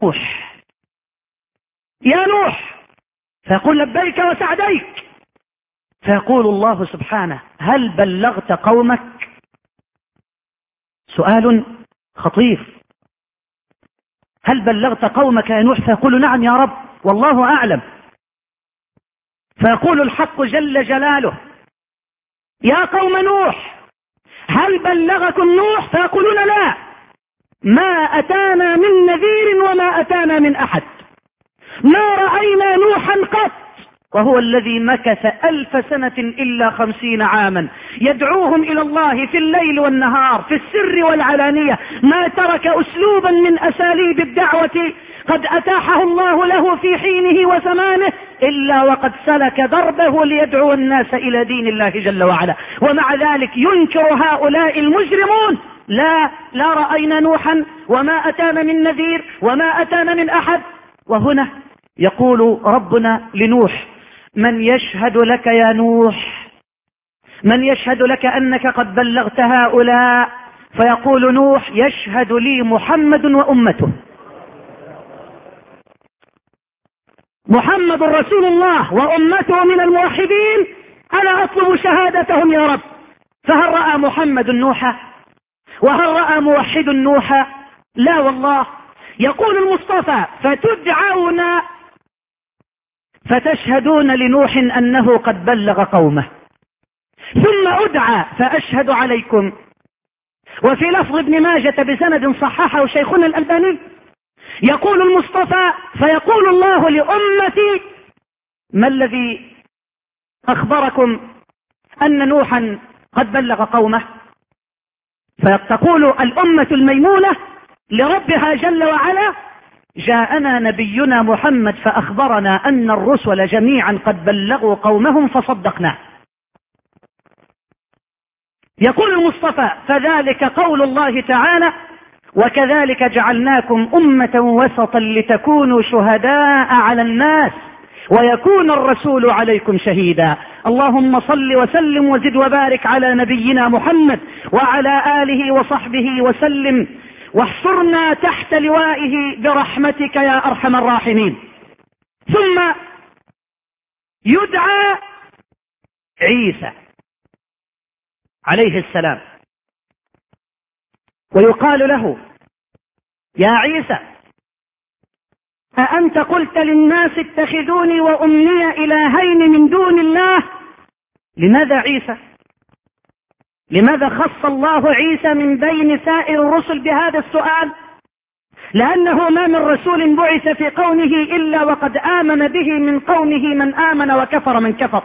نوح يا نوح، فيقول لبيك وسعديك، فيقول الله سبحانه هل بلغت قومك؟ سؤال خطير. هل بلغت قومك يا نوح؟ فيقول نعم يا رب والله أعلم. فيقول الحق جل جلاله يا قوم نوح هل بلغكم نوح؟ فيقولون لا، ما أتانا من نذير وما أتانا من أحد، ما رأينا نوحا قط، وهو الذي مكث 1000 سنة إلا 50 عاما يدعوهم إلى الله في الليل والنهار في السر والعلانية، ما ترك أسلوبا من أساليب الدعوة قد أتاحه الله له في حينه وزمانه إلا وقد سلك دربه ليدعو الناس إلى دين الله جل وعلا. ومع ذلك ينكر هؤلاء المجرمون لا رأينا نوحا وما أتانا من نذير وما أتانا من أحد. وهنا يقول ربنا لنوح من يشهد لك يا نوح، من يشهد لك أنك قد بلغت هؤلاء؟ فيقول نوح يشهد لي محمد وأمته، محمد رسول الله وأمته من الموحدين، أنا أطلب شهادتهم يا رب. فهل رأى محمد نوحا؟ وهل رأى موحد نوحا؟ لا والله. يقول المصطفى فتدعون فتشهدون لنوح أنه قد بلغ قومه، ثم أدعى فأشهد عليكم. وفي لفظ ابن ماجة بسند صححه شيخنا الألباني يقول المصطفى فيقول الله لأمتي ما الذي أخبركم أن نوحا قد بلغ قومه؟ فتقول الأمة الميمونة لربها جل وعلا جاءنا نبينا محمد فأخبرنا أن الرسل جميعا قد بلغوا قومهم فصدقناه. يقول المصطفى فذلك قول الله تعالى وكذلك جعلناكم أمة وسطا لتكونوا شهداء على الناس ويكون الرسول عليكم شهيدا. اللهم صل وسلم وزد وبارك على نبينا محمد وعلى آله وصحبه وسلم، واحصرنا تحت لوائه برحمتك يا أرحم الراحمين. ثم يدعى عيسى عليه السلام ويقال له يا عيسى أأنت قلت للناس اتخذوني وأمي إلهين من دون الله؟ لماذا عيسى؟ لماذا خص الله عيسى من بين سائر الرسل بهذا السؤال؟ لأنه ما من رسول بعث في قومه إلا وقد آمن به من قومه من آمن وكفر من كفر،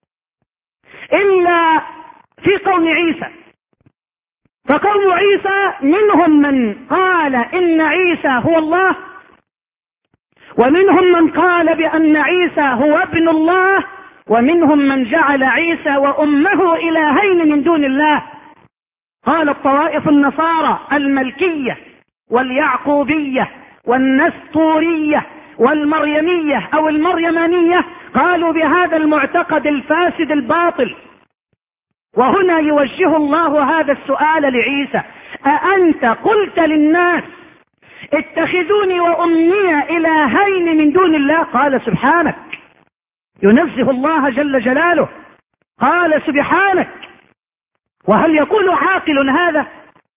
إلا في قوم عيسى. فقوم عيسى منهم من قال إن عيسى هو الله، ومنهم من قال بأن عيسى هو ابن الله، ومنهم من جعل عيسى وأمه إلهين من دون الله. قال الطوائف النصارى الملكية واليعقوبية والنسطورية والمريمية أو المريمانية قالوا بهذا المعتقد الفاسد الباطل. وهنا يوجه الله هذا السؤال لعيسى أأنت قلت للناس اتخذوني وأمي إلهين من دون الله؟ قال سبحانك، ينزه الله جل جلاله، قال سبحانك. وهل يقول عاقل هذا؟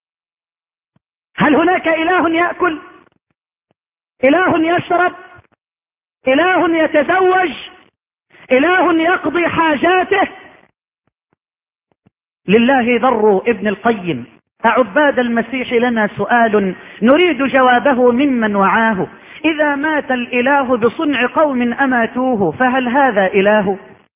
هل هناك إله يأكل، إله يشرب، إله يتزوج، إله يقضي حاجاته؟ لله ضر ابن القيم أعباد المسيح لنا سؤال نريد جوابه ممن وعاه، إذا مات الإله بصنع قوم أماتوه فهل هذا إله؟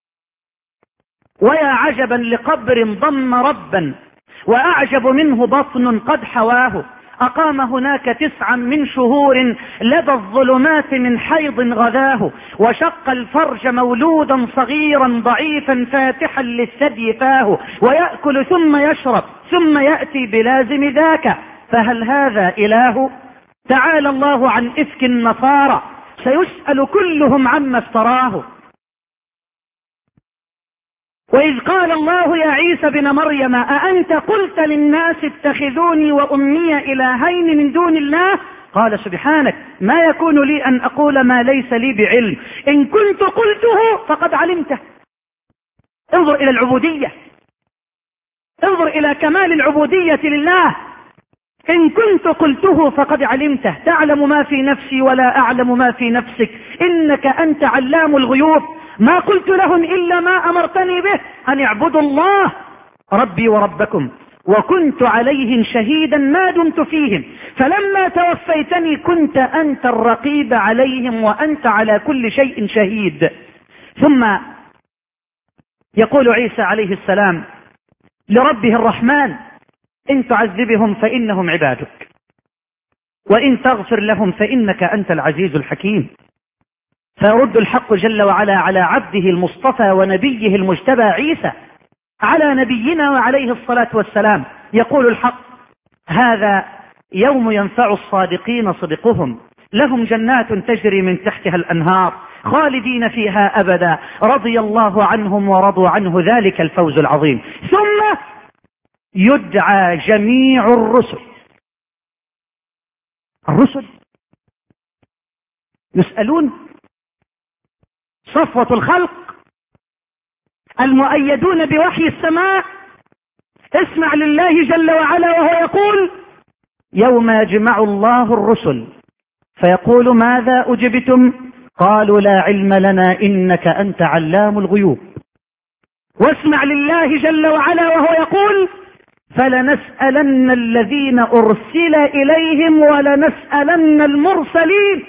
ويا عجبا لقبر ضم ربا وأعجب منه بطن قد حواه، أقام هناك 9 من شهور لدى الظلمات من حيض غذاه، وشق الفرج مولودا صغيرا ضعيفا فاتحا للثدي فاه، ويأكل ثم يشرب ثم يأتي بلازم ذاك فهل هذا إله؟ تعالى الله عن إفك النصارى سيسأل كلهم عما افتراه. وإذ قال الله يا عيسى بن مريم أأنت قلت للناس اتخذوني وأمي إلهين من دون الله؟ قال سبحانك ما يكون لي أن أقول ما ليس لي بعلم، إن كنت قلته فقد علمته. انظر إلى العبودية، انظر إلى كمال العبودية لله. إن كنت قلته فقد علمته، تعلم ما في نفسي ولا أعلم ما في نفسك، إنك أنت علام الغيوب. ما قلت لهم إلا ما أمرتني به، أن اعبدوا الله ربي وربكم، وكنت عليهم شهيدا ما دمت فيهم، فلما توفيتني كنت أنت الرقيب عليهم وأنت على كل شيء شهيد. ثم يقول عيسى عليه السلام لربه الرحمن إن تعذبهم فإنهم عبادك وإن تغفر لهم فإنك أنت العزيز الحكيم. فيرد الحق جل وعلا على عبده المصطفى ونبيه المجتبى عيسى على نبينا وعليه الصلاة والسلام، يقول الحق هذا يوم ينفع الصادقين صدقهم، لهم جنات تجري من تحتها الأنهار خالدين فيها أبدا رضي الله عنهم ورضوا عنه ذلك الفوز العظيم. ثم يدعى جميع الرسل يسألون، صفوة الخلق المؤيدون بوحي السماء، اسمع لله جل وعلا وهو يقول يوم يجمع الله الرسل فيقول ماذا أجبتم؟ قالوا لا علم لنا إنك أنت علام الغيوب. واسمع لله جل وعلا وهو يقول فلنسألن الذين أرسل إليهم ولنسألن المرسلين.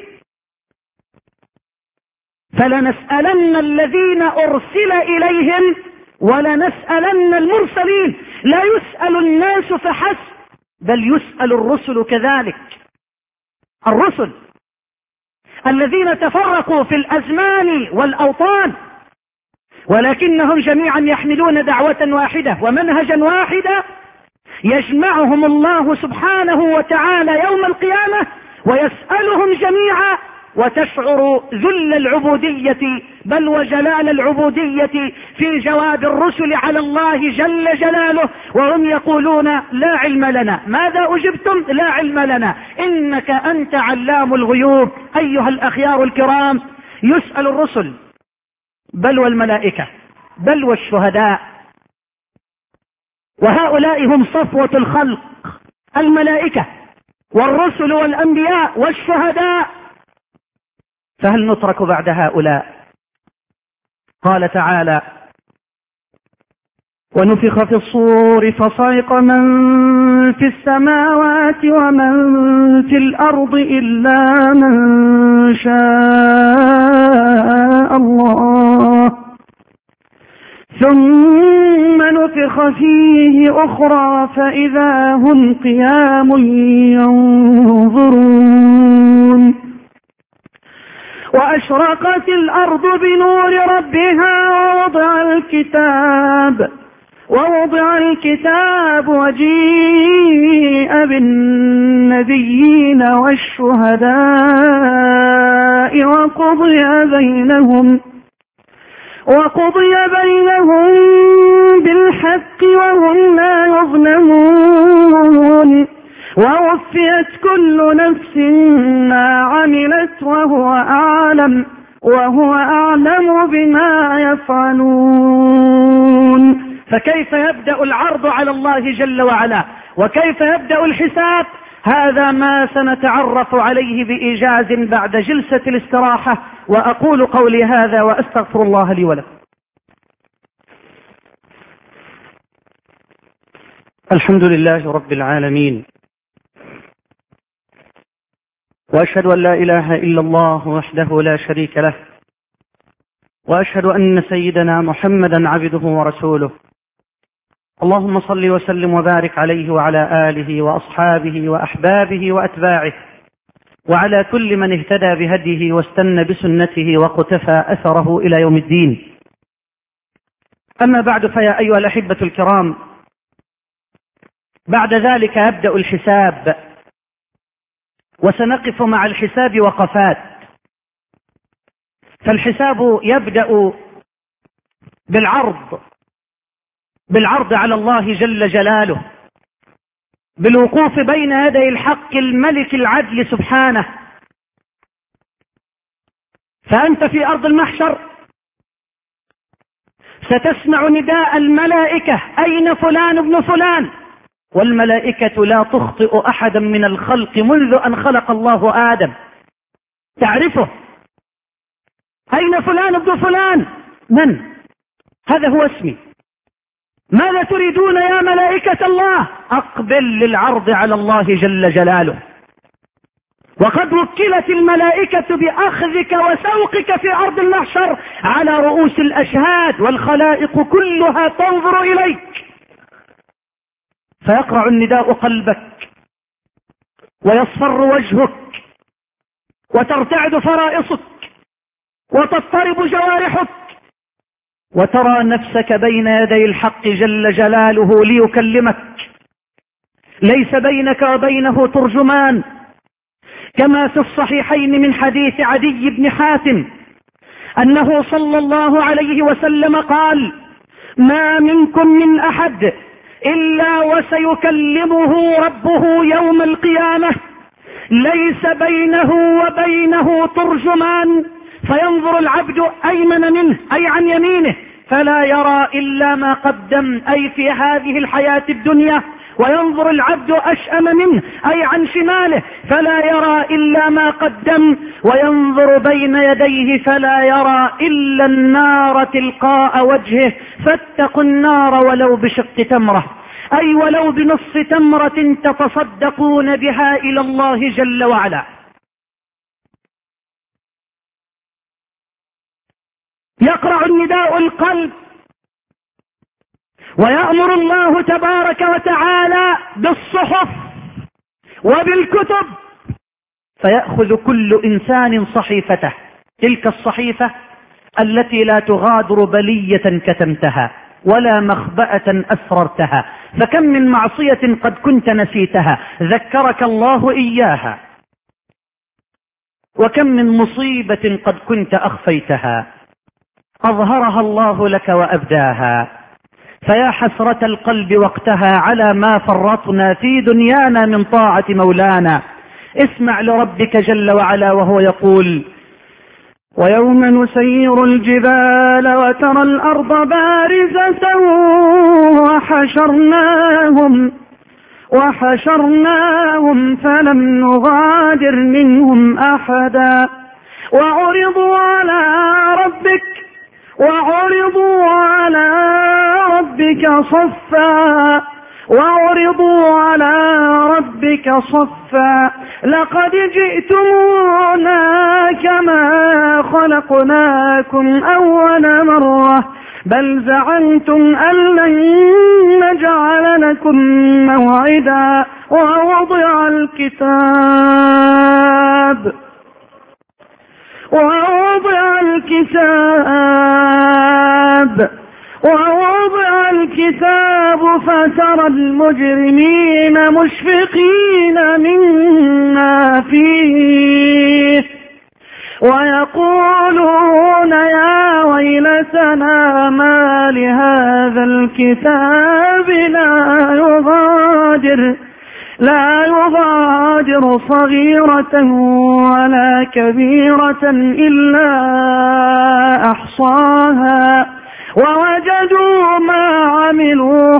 فلنسألن الذين أرسل إليهم ولنسألن المرسلين. لا يسأل الناس فحسب بل يسأل الرسل كذلك. الرسل الذين تفرقوا في الأزمان والأوطان ولكنهم جميعا يحملون دعوة واحدة ومنهجا واحدا، يجمعهم الله سبحانه وتعالى يوم القيامة ويسألهم جميعا، وتشعر ذل العبودية بل وجلال العبودية في جواب الرسل على الله جل جلاله، وهم يقولون لا علم لنا. ماذا أجبتم؟ لا علم لنا إنك أنت علام الغيوب. أيها الأخيار الكرام، يسأل الرسل بل والملائكة بل والشهداء، وهؤلاء هم صفوة الخلق، الملائكة والرسل والأنبياء والشهداء، فهل نترك بعد هؤلاء؟ قال تعالى ونفخ في الصور فصعق من في السماوات ومن في الأرض إلا من شاء الله ثم نفخ فيه أخرى فإذا هم قيام ينظرون وأشرقت الأرض بنور ربها ووضع الكتاب وجيء بالنبيين والشهداء وقضي بينهم بالحق وهم لا يظلمون ووفيت كل نفس ما عملت وهو أعلم بما يفعلون. فكيف يبدأ العرض على الله جل وعلا وكيف يبدأ الحساب؟ هذا ما سنتعرف عليه بإيجاز بعد جلسة الاستراحة، وأقول قولي هذا وأستغفر الله لي ولكم. الحمد لله رب العالمين، وأشهد أن لا إله إلا الله وحده لا شريك له، وأشهد أن سيدنا محمدا عبده ورسوله. اللهم صل وسلم وبارك عليه وعلى آله وأصحابه وأحبابه وأتباعه وعلى كل من اهتدى بهديه واستنى بسنته وقتفى أثره إلى يوم الدين. أما بعد، فيا أيها الأحبة الكرام، بعد ذلك يبدأ الحساب، وسنقف مع الحساب وقفات. فالحساب يبدأ بالعرض على الله جل جلاله، بالوقوف بين يدي الحق الملك العدل سبحانه. فأنت في أرض المحشر ستسمع نداء الملائكة: أين فلان ابن فلان؟ والملائكة لا تخطئ أحدا من الخلق منذ أن خلق الله آدم، تعرفه. أين فلان ابن فلان؟ من؟ هذا هو اسمي. ماذا تريدون يا ملائكة الله؟ أقبل للعرض على الله جل جلاله. وقد وكلت الملائكة بأخذك وسوقك في أرض المحشر على رؤوس الأشهاد، والخلائق كلها تنظر إليك، فيقرع النداء قلبك ويصفر وجهك وترتعد فرائصك وتضطرب جوارحك، وترى نفسك بين يدي الحق جل جلاله ليكلمك، ليس بينك وبينه ترجمان، كما في الصحيحين من حديث عدي بن حاتم أنه صلى الله عليه وسلم قال: ما منكم من أحد إلا وسيكلمه ربه يوم القيامة، ليس بينه وبينه ترجمان، فينظر العبد أيمن منه أي عن يمينه فلا يرى إلا ما قدم أي في هذه الحياة الدنيا، وينظر العبد أشأم منه أي عن شماله فلا يرى إلا ما قدم، وينظر بين يديه فلا يرى إلا النار تلقاء وجهه، فاتقوا النار ولو بشق تمرة، أي ولو بنصف تمرة تتصدقون بها إلى الله جل وعلا. يقرع النداء القلب، ويأمر الله تبارك وتعالى بالصحف وبالكتب، فيأخذ كل إنسان صحيفته، تلك الصحيفة التي لا تغادر بلية كتمتها ولا مخبأة أسررتها، فكم من معصية قد كنت نسيتها ذكرك الله إياها، وكم من مصيبة قد كنت أخفيتها أظهرها الله لك وأبداها، فيا حسرة القلب وقتها على ما فرطنا في دنيانا من طاعة مولانا. اسمع لربك جل وعلا وهو يقول: ويوم نسير الجبال وترى الأرض بارزة وحشرناهم فلم نغادر منهم أحدا وعرضوا على ربك صفا لقد جئتمونا كما خلقناكم أول مرة بل زعمتم أن لن نجعل لكم موعدا ووضع الكتاب فترى المجرمين مشفقين مما فيه ويقولون يا ويلتنا ما لهذا الكتاب لا يغادر صغيرة ولا كبيرة إلا أحصاها ووجدوا ما عملوا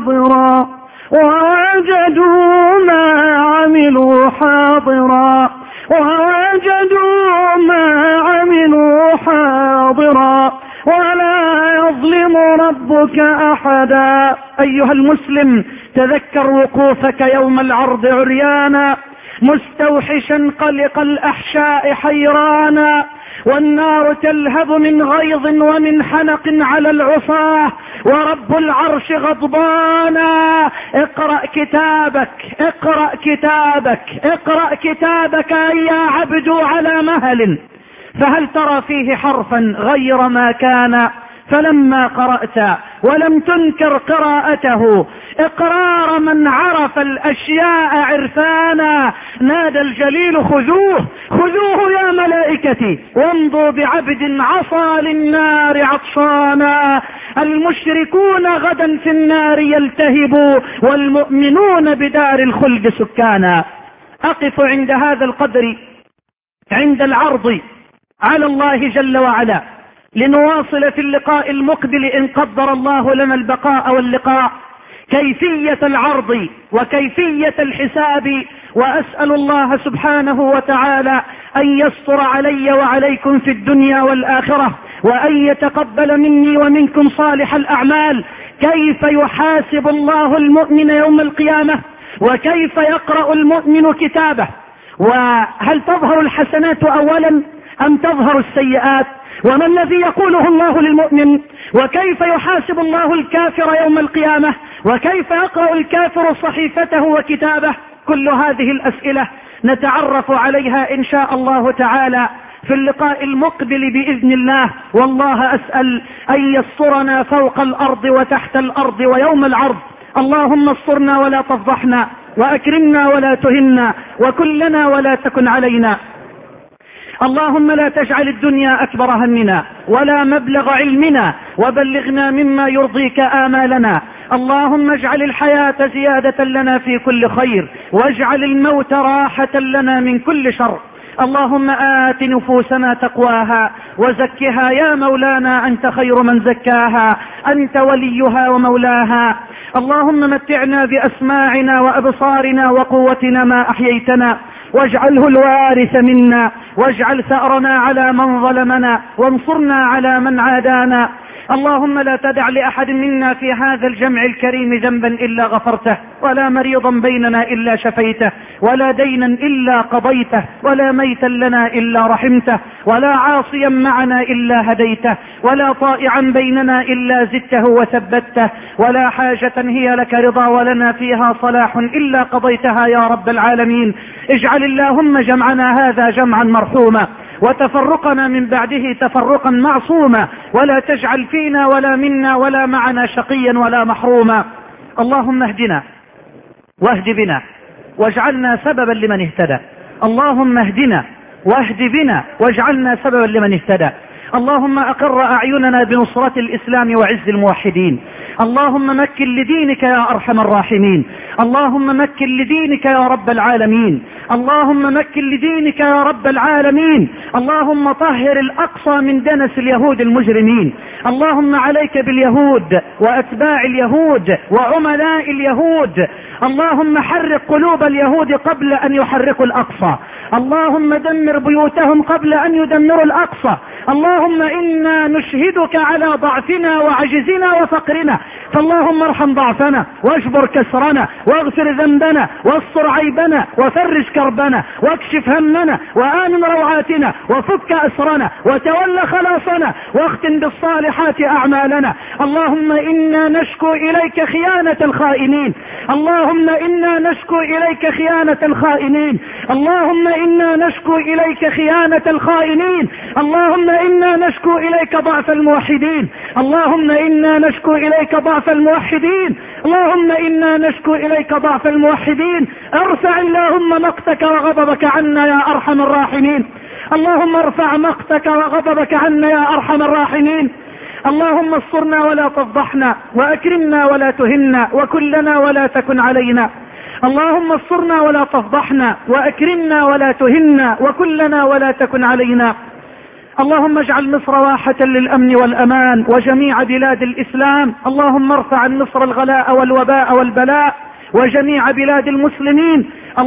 حاضرا ولا يظلم ربك أحدا. أيها المسلم، تذكر وقوفك يوم العرض عريانا مستوحشا قلق الأحشاء حيرانا، والنار تلهب من غيظ ومن حنق على العصاة، ورب العرش غضبانا. اقرأ كتابك يا عبد على مهل، فهل ترى فيه حرفا غير ما كان فلما قرأت ولم تنكر قراءته إقرار من عرف الأشياء عرفانا نادى الجليل خذوه خذوه يا ملائكتي وامضوا بعبد عصى للنار عطشانا. المشركون غدا في النار يلتهبوا والمؤمنون بدار الخلد سكانا. أقف عند هذا القدر عند العرض على الله جل وعلا، لنواصل في اللقاء المقبل إن قدر الله لنا البقاء واللقاء كيفية العرض وكيفية الحساب. وأسأل الله سبحانه وتعالى أن يستر علي وعليكم في الدنيا والآخرة، وأن يتقبل مني ومنكم صالح الأعمال. كيف يحاسب الله المؤمن يوم القيامة، وكيف يقرأ المؤمن كتابه، وهل تظهر الحسنات أولا أم تظهر السيئات، وما الذي يقوله الله للمؤمن، وكيف يحاسب الله الكافر يوم القيامة، وكيف يقرأ الكافر صحيفته وكتابه. كل هذه الأسئلة نتعرف عليها إن شاء الله تعالى في اللقاء المقبل بإذن الله. والله أسأل أن يسترنا فوق الأرض وتحت الأرض ويوم العرض. اللهم استرنا ولا تفضحنا، وأكرمنا ولا تهنا، وكلنا ولا تكن علينا. اللهم لا تجعل الدنيا أكبر همنا ولا مبلغ علمنا، وبلغنا مما يرضيك آمالنا. اللهم اجعل الحياة زيادة لنا في كل خير، واجعل الموت راحة لنا من كل شر. اللهم آت نفوسنا تقواها وزكها يا مولانا، أنت خير من زكاها، أنت وليها ومولاها. اللهم متعنا بأسماعنا وأبصارنا وقوتنا ما أحييتنا، واجعله الوارث منا، واجعل ثأرنا على من ظلمنا، وانصرنا على من عادانا. اللهم لا تدع لأحد منا في هذا الجمع الكريم ذنبا إلا غفرته، ولا مريضا بيننا إلا شفيته، ولا دينا إلا قضيته، ولا ميتا لنا إلا رحمته، ولا عاصيا معنا إلا هديته، ولا طائعا بيننا إلا زدته وثبته، ولا حاجة هي لك رضا ولنا فيها صلاح إلا قضيتها يا رب العالمين. اجعل اللهم جمعنا هذا جمعا مرحوما، وتفرقنا من بعده تفرقا معصوما، ولا تجعل فينا ولا منا ولا معنا شقيا ولا محروما. اللهم اهدنا واهد بنا واجعلنا سببا لمن اهتدى. اللهم اهدنا واهد بنا واجعلنا سببا لمن اهتدى. اللهم أقر أعيننا بنصرة الإسلام وعز الموحدين. اللهم مكن لدينك يا أرحم الراحمين. اللهم مكن لدينك يا رب العالمين. اللهم مكن لدينك يا رب العالمين. اللهم طهر الأقصى من دنس اليهود المجرمين. اللهم عليك باليهود وأتباع اليهود وعملاء اليهود. اللهم حرق قلوب اليهود قبل أن يحرقوا الأقصى. اللهم دمر بيوتهم قبل أن يدمروا الأقصى. اللهم إنا نشهدك على ضعفنا وعجزنا وفقرنا، فاللهم ارحم ضعفنا واجبر كسرنا واغفر ذنبنا واستر عيبنا وفرج كربنا واكشف همنا وآمن روعاتنا وفك أسرنا وتول خلاصنا واختم بالصالحات أعمالنا. اللهم إنا نشكو إليك خيانة الخائنين. اللهم إنا نشكو إليك خيانة الخائنين. اللهم إنا نشكو إليك خيانة الخائنين. اللهم إنا نشكو إليك ضعف الموحدين. اللهم إنا نشكو إليك ضعف الموحدين. اللهم إنا نشكو إليك ضعف الموحدين. ارفع اللهم مقتك وغضبك عنا يا أرحم الراحمين. اللهم ارفع مقتك وغضبك عنا يا أرحم الراحمين. اللهم استرنا ولا تفضحنا، وأكرمنا ولا تهنا، وكلنا ولا تكن علينا. اللهم استرنا ولا تفضحنا، وأكرمنا ولا تهنا، وكلنا ولا تكن علينا. اللهم اجعل مصر واحة للأمن والأمان وجميع بلاد الإسلام. اللهم ارفع عن مصر الغلاء والوباء والبلاء وجميع بلاد المسلمين.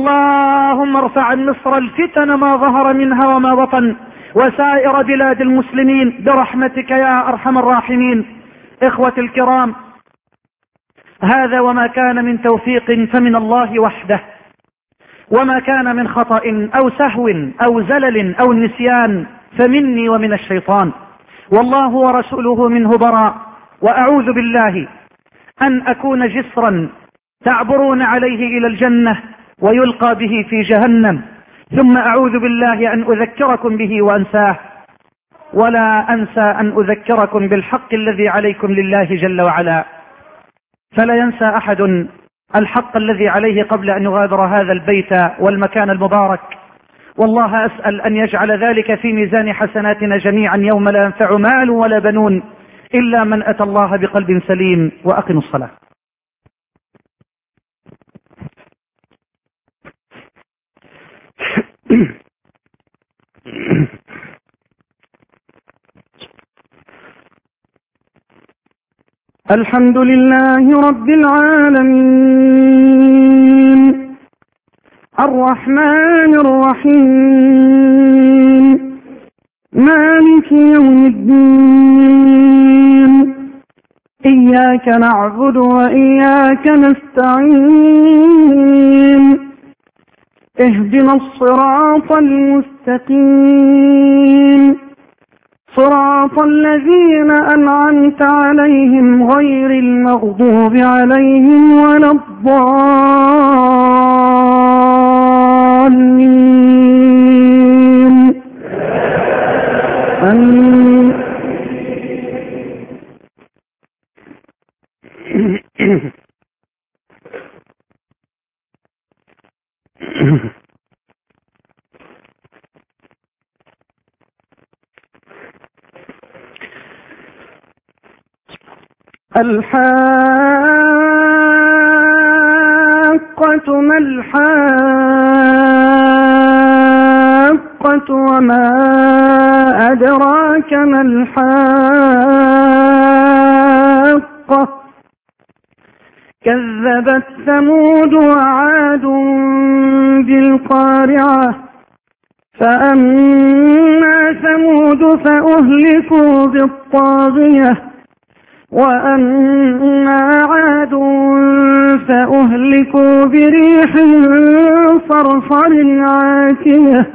اللهم ارفع عن مصر الفتن ما ظهر منها وما بطن وسائر بلاد المسلمين برحمتك يا أرحم الراحمين. إخوة الكرام، هذا وما كان من توفيق فمن الله وحده، وما كان من خطأ أو سهو أو زلل أو نسيان فمني ومن الشيطان، والله ورسوله منه براء. وأعوذ بالله أن أكون جسرا تعبرون عليه إلى الجنة ويلقى به في جهنم، ثم أعوذ بالله أن أذكركم به وأنساه. ولا أنسى أن أذكركم بالحق الذي عليكم لله جل وعلا، فلا ينسى أحد الحق الذي عليه قبل أن يغادر هذا البيت والمكان المبارك. والله أسأل أن يجعل ذلك في ميزان حسناتنا جميعا يوم لا ينفع مال ولا بنون إلا من أتى الله بقلب سليم. وأقم الصلاة. الحمد لله رب العالمين الرحمن الرحيم مالك يوم الدين إياك نعبد وإياك نستعين اهدنا الصراط المستقيم صراط الذين أنعمت عليهم غير المغضوب عليهم ولا الضالين آمين. الحاقة ما الحاقة وما أدراك ما الحاقة كذبت ثمود وعاد بالقارعة فأما ثمود فأهلكوا بالطاغية وأما عاد فأهلكوا بريح صرصر عاتية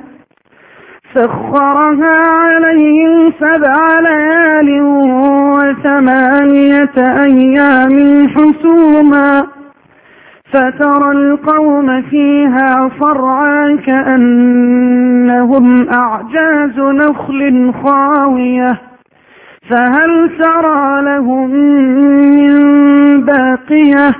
سخرها عليهم 7 ليال و8 أيام حسوما فترى القوم فيها صرعا كأنهم أعجاز نخل خاوية فهل ترى لهم من باقية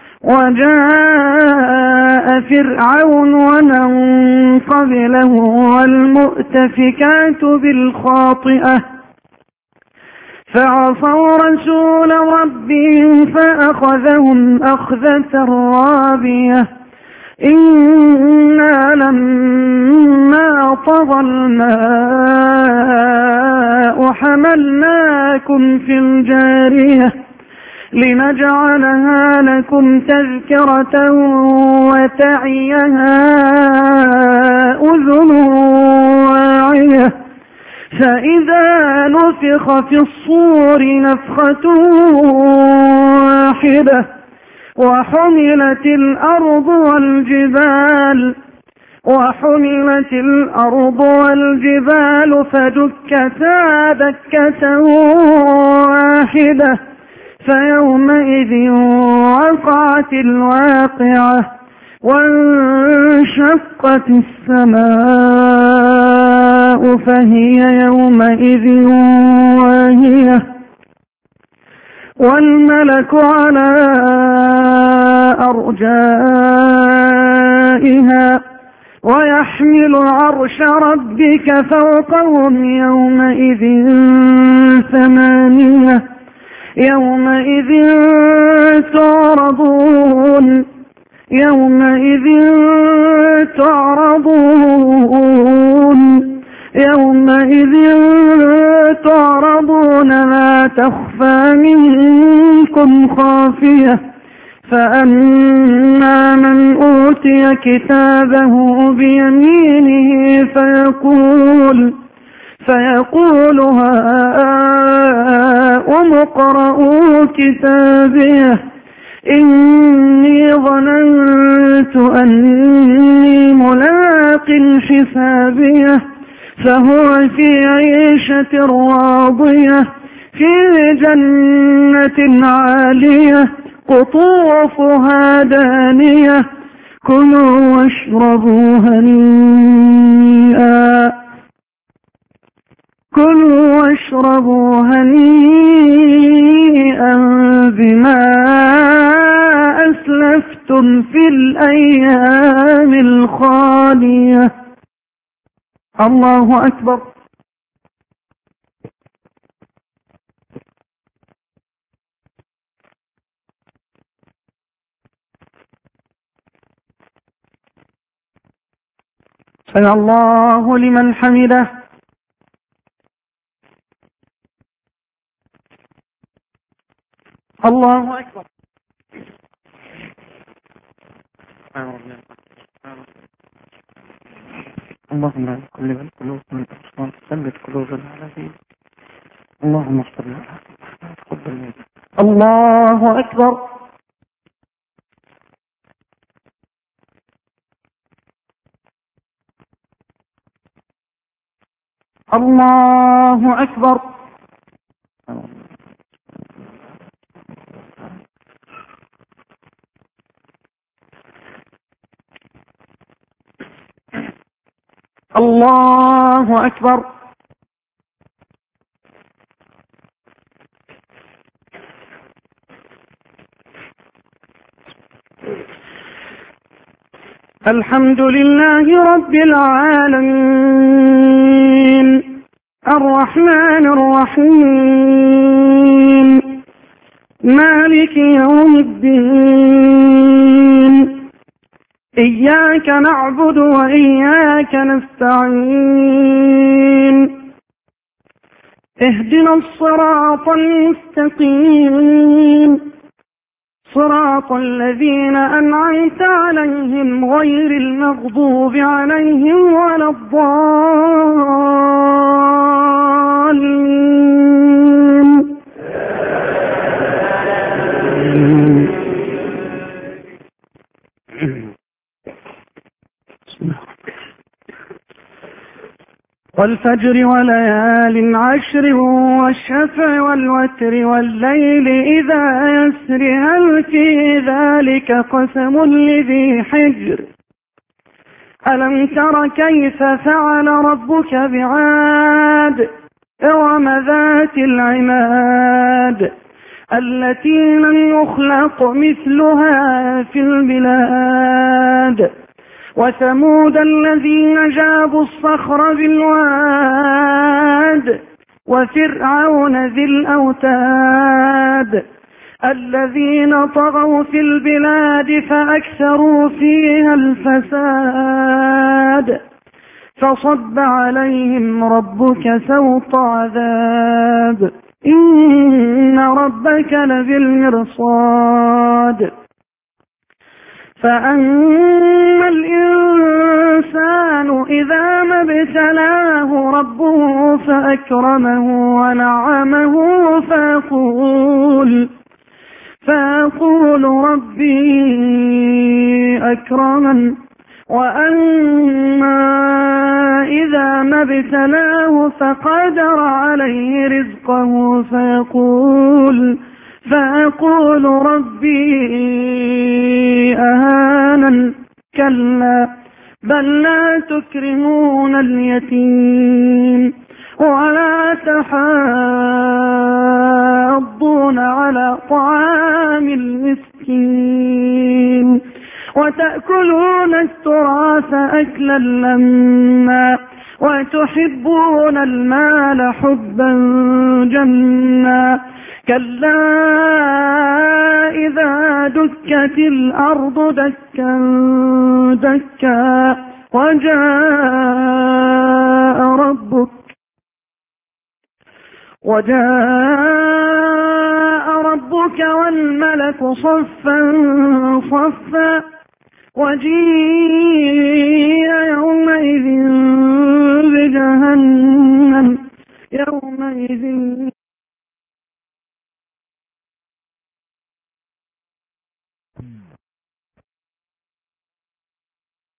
وجاء فرعون ومن قبله والمؤتفكات بالخاطئة فعصوا رسول ربهم فأخذهم أخذة رابية إنا لما طغى الماء حملناكم في الجارية لنجعلها لكم تذكرة وتعيها أذن واعية فإذا نفخ في الصور نفخة واحدة وحملت الأرض والجبال فدكتا دكة واحدة فيومئذ وقعت الواقعة وانشقت السماء فهي يومئذ واهية والملك على أرجائها ويحمل عرش ربك فوقهم يومئذ 8 يومئذ تعرضون لا تخفى منكم خافية فأما من أوتي كتابه بيمينه فيقول هاؤم اقرءوا كتابيه إني ظننت أني ملاق حسابيه فهو في عيشة راضية في جنة عالية قطوفها دانية كلوا واشربوا واشربوا هنيئا بما أسلفتم في الأيام الخالية. الله أكبر. سمع الله لمن حمده. الله أكبر. اللهم لا تقلب القلوب من الأبصار ثبت قلوبنا على دينك. اللهم اغفر لنا تقبل منا. الله أكبر. الله أكبر. الله أكبر. الحمد لله رب العالمين الرحمن الرحيم مالك يوم الدين إياك نعبد وإياك نستعين اهدنا الصراط المستقيم صراط الذين أنعمت عليهم غير المغضوب عليهم ولا الضالين. والفجر وليال عشر والشفع والوتر والليل إذا يسر هل في ذلك قسم لذي حجر ألم تر كيف فعل ربك بعاد إرم ذات العماد التي لم يخلق مثلها في البلاد وثمود الذين جابوا الصخر بالواد وفرعون ذي الأوتاد الذين طغوا في البلاد فأكثروا فيها الفساد فصب عليهم ربك سوط عذاب إن ربك لبالمرصاد فأما الإنسان إذا ما ابتلاه ربه فأكرمه ونعمه فيقول ربي أكرمن وأما إذا ما ابتلاه فقدر عليه رزقه فيقول ربي أهانن كلا بل لا تكرمون اليتيم ولا تحاضون على طعام المسكين وتأكلون التراث أكلا لما وتحبون المال حبا جما كلا إذا دكت الأرض دكا دكا وجاء ربك والملك صفا صفا وجيء يومئذ بجهنم يومئذ